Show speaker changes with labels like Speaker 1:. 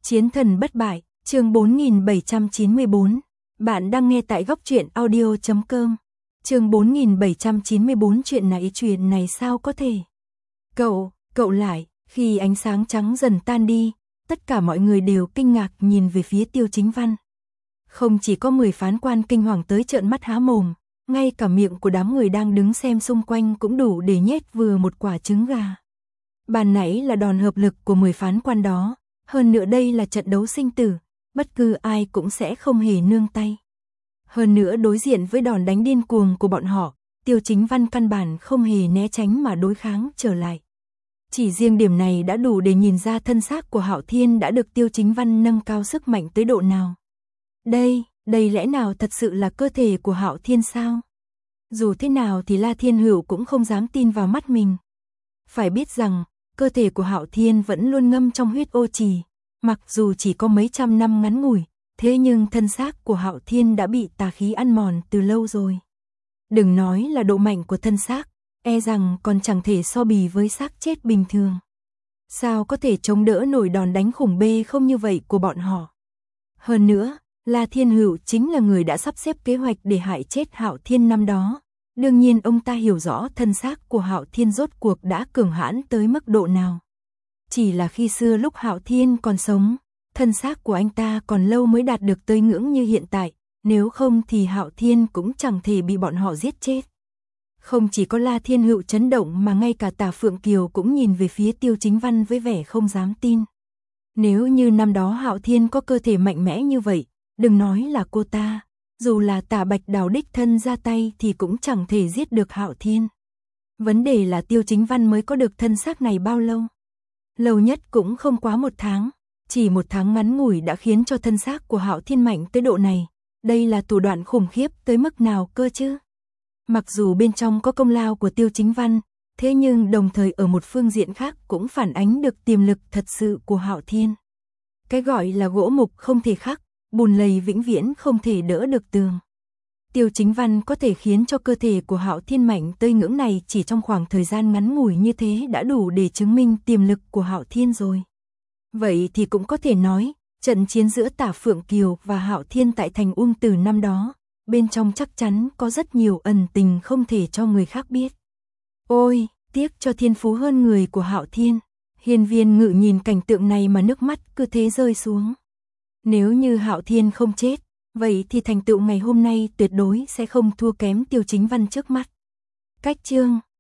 Speaker 1: Chiến thần bất bại, chương 4794. Bạn đang nghe tại góc truyện audio.com. Chương 4794. Chuyện này sao có thể? Cậu lại, khi ánh sáng trắng dần tan đi, tất cả mọi người đều kinh ngạc nhìn về phía Tiêu Chính Văn. Không chỉ có 10 phán quan kinh hoàng tới trợn mắt há mồm, ngay cả miệng của đám người đang đứng xem xung quanh cũng đủ để nhét vừa một quả trứng gà. Ban nãy là đòn hợp lực của 10 phán quan đó, hơn nữa đây là trận đấu sinh tử, bất cứ ai cũng sẽ không hề nương tay. Hơn nữa đối diện với đòn đánh điên cuồng của bọn họ, Tiêu Chính Văn căn bản không hề né tránh mà đối kháng trở lại. Chỉ riêng điểm này đã đủ để nhìn ra thân xác của Hạo Thiên đã được Tiêu Chính Văn nâng cao sức mạnh tới độ nào. Đây lẽ nào thật sự là cơ thể của Hạo Thiên sao? Dù thế nào thì La Thiên Hữu cũng không dám tin vào mắt mình. Phải biết rằng, cơ thể của Hạo Thiên vẫn luôn ngâm trong huyết ô trì, mặc dù chỉ có mấy trăm năm ngắn ngủi, thế nhưng thân xác của Hạo Thiên đã bị tà khí ăn mòn từ lâu rồi. Đừng nói là độ mạnh của thân xác, e rằng còn chẳng thể so bì với xác chết bình thường. Sao có thể chống đỡ nổi đòn đánh khủng bê không như vậy của bọn họ? Hơn nữa, La Thiên Hữu chính là người đã sắp xếp kế hoạch để hại chết Hạo Thiên năm đó. Đương nhiên ông ta hiểu rõ thân xác của Hạo Thiên rốt cuộc đã cường hãn tới mức độ nào. Chỉ là khi xưa lúc Hạo Thiên còn sống, thân xác của anh ta còn lâu mới đạt được tới ngưỡng như hiện tại, nếu không thì Hạo Thiên cũng chẳng thể bị bọn họ giết chết. Không chỉ có La Thiên Hữu chấn động mà ngay cả Tả Phượng Kiều cũng nhìn về phía Tiêu Chính Văn với vẻ không dám tin. Nếu như năm đó Hạo Thiên có cơ thể mạnh mẽ như vậy, đừng nói là cô ta, dù là Tả Bạch Đào đích thân ra tay thì cũng chẳng thể giết được Hạo Thiên. Vấn đề là Tiêu Chính Văn mới có được thân xác này bao lâu? Lâu nhất cũng không quá 1 tháng, chỉ 1 tháng ngắn ngủi đã khiến cho thân xác của Hạo Thiên mạnh tới độ này. Đây là thủ đoạn khủng khiếp tới mức nào cơ chứ? Mặc dù bên trong có công lao của Tiêu Chính Văn, thế nhưng đồng thời ở một phương diện khác cũng phản ánh được tiềm lực thật sự của Hạo Thiên. Cái gọi là gỗ mục không thể khắc, bùn lầy vĩnh viễn không thể đỡ được tường. Tiêu Chính Văn có thể khiến cho cơ thể của Hạo Thiên mạnh tới ngưỡng này chỉ trong khoảng thời gian ngắn ngủi như thế đã đủ để chứng minh tiềm lực của Hạo Thiên rồi. Vậy thì cũng có thể nói, trận chiến giữa Tả Phượng Kiều và Hạo Thiên tại thành Uông Tử năm đó, bên trong chắc chắn có rất nhiều ẩn tình không thể cho người khác biết. Ôi, tiếc cho thiên phú hơn người của Hạo Thiên. Hiên Viên Ngự nhìn cảnh tượng này mà nước mắt cứ thế rơi xuống. Nếu như Hạo Thiên không chết, vậy thì thành tựu ngày hôm nay tuyệt đối sẽ không thua kém Tiêu Chính Văn trước mắt. Cách chương